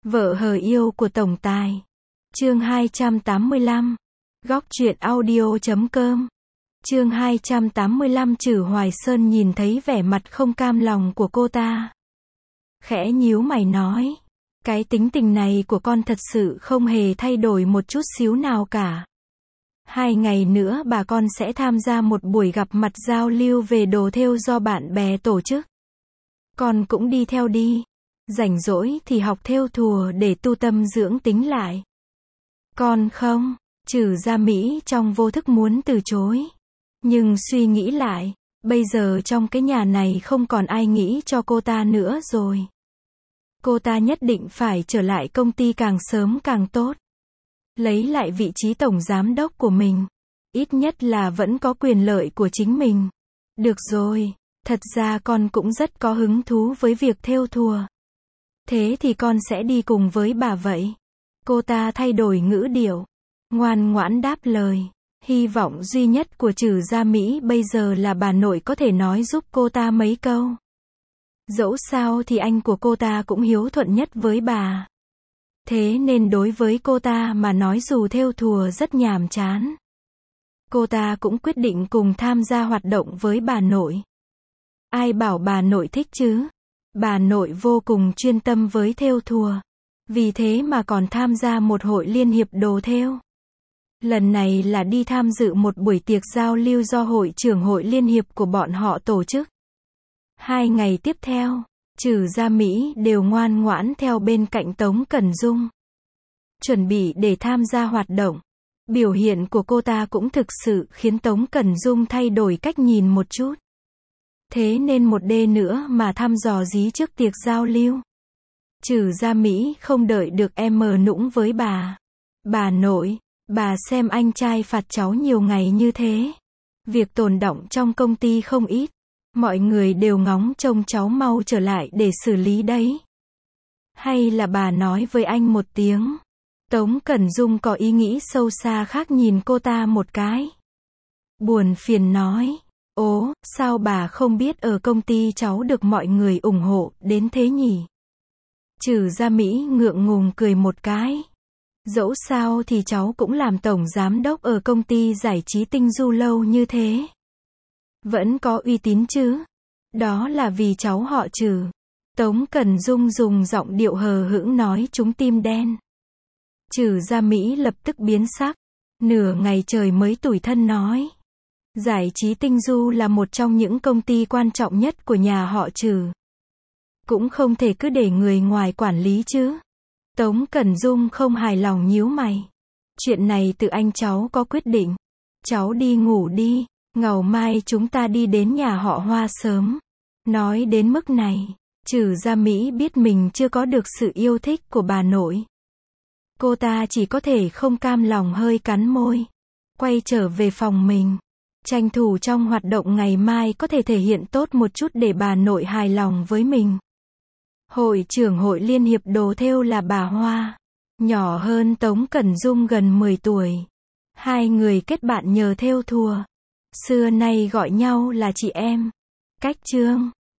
Vợ hờ yêu của tổng tài. Chương 285. Góc truyện audio.com. Chương 285. Trử Hoài Sơn nhìn thấy vẻ mặt không cam lòng của cô ta, khẽ nhíu mày nói, cái tính tình này của con thật sự không hề thay đổi một chút xíu nào cả. 2 ngày nữa bà con sẽ tham gia một buổi gặp mặt giao lưu về đồ thêu do bạn bè tổ chức. Con cũng đi theo đi. Rảnh rỗi thì học thêu thùa để tu tâm dưỡng tính lại. Con không. Trử Gia Mỹ trong vô thức muốn từ chối. Nhưng suy nghĩ lại, bây giờ trong cái nhà này không còn ai nghĩ cho cô ta nữa rồi. Cô ta nhất định phải trở lại công ty càng sớm càng tốt. Lấy lại vị trí tổng giám đốc của mình. Ít nhất là vẫn có quyền lợi của chính mình. Được rồi, thật ra con cũng rất có hứng thú với việc thêu thùa. Thế thì con sẽ đi cùng với bà vậy. Cô ta thay đổi ngữ điệu, ngoan ngoãn đáp lời. Hy vọng duy nhất của Trử Gia Mỹ bây giờ là bà nội có thể nói giúp cô ta mấy câu. Dẫu sao thì anh của cô ta cũng hiếu thuận nhất với bà. Thế nên đối với cô ta mà nói dù thêu thùa rất nhàm chán, cô ta cũng quyết định cùng tham gia hoạt động với bà nội. Ai bảo bà nội thích chứ? Bà nội vô cùng chuyên tâm với thêu thùa. Vì thế mà còn tham gia một hội liên hiệp đồ thêu. Lần này là đi tham dự một buổi tiệc giao lưu do hội trưởng hội liên hiệp của bọn họ tổ chức. 2 ngày tiếp theo, Trử Gia Mỹ đều ngoan ngoãn theo bên cạnh Tống Cẩn Dung, chuẩn bị để tham gia hoạt động. Biểu hiện của cô ta cũng thực sự khiến Tống Cẩn Dung thay đổi cách nhìn một chút. Thế nên một đêm nữa mà thăm dò dí trước tiệc giao lưu. Trử Gia Mỹ không đợi được em mờ nũng với bà. Bà nội, bà xem anh trai phạt cháu nhiều ngày như thế. Việc tồn đọng trong công ty không ít. Mọi người đều ngóng trông cháu mau trở lại để xử lý đấy. Hay là bà nói với anh một tiếng. Tống Cẩn Dung có ý nghĩ sâu xa khác nhìn cô ta một cái. Buồn phiền nói. Ố, sao bà không biết ở công ty cháu được mọi người ủng hộ đến thế nhỉ? Trử Gia Mỹ ngượng ngùng cười một cái. Dẫu sao thì cháu cũng làm tổng giám đốc ở công ty giải trí Tinh Du lâu như thế. Vẫn có uy tín chứ. Đó là vì cháu họ Trử. Tống Cẩn Dung dùng giọng điệu hờ hững nói trúng tim đen. Trử Gia Mỹ lập tức biến sắc. Nửa ngày trời mới tủi thân nói. Giải trí Tinh Du là một trong những công ty quan trọng nhất của nhà họ Trử. Cũng không thể cứ để người ngoài quản lý chứ. Tống Cẩn Dung không hài lòng nhíu mày. Chuyện này tự anh cháu có quyết định. Cháu đi ngủ đi. Ngầu mai chúng ta đi đến nhà họ Hoa sớm. Nói đến mức này, Trử Gia Mỹ biết mình chưa có được sự yêu thích của bà nội. Cô ta chỉ có thể không cam lòng hơi cắn môi. Quay trở về phòng mình. Tranh thủ trong hoạt động ngày mai có thể thể hiện tốt một chút để bà nội hài lòng với mình. Hội trưởng hội liên hiệp đồ thêu là bà Hoa. Nhỏ hơn Tống Cẩn Dung gần 10 tuổi. 2 người kết bạn nhờ thêu thùa. Xưa nay gọi nhau là chị em. Cách chương.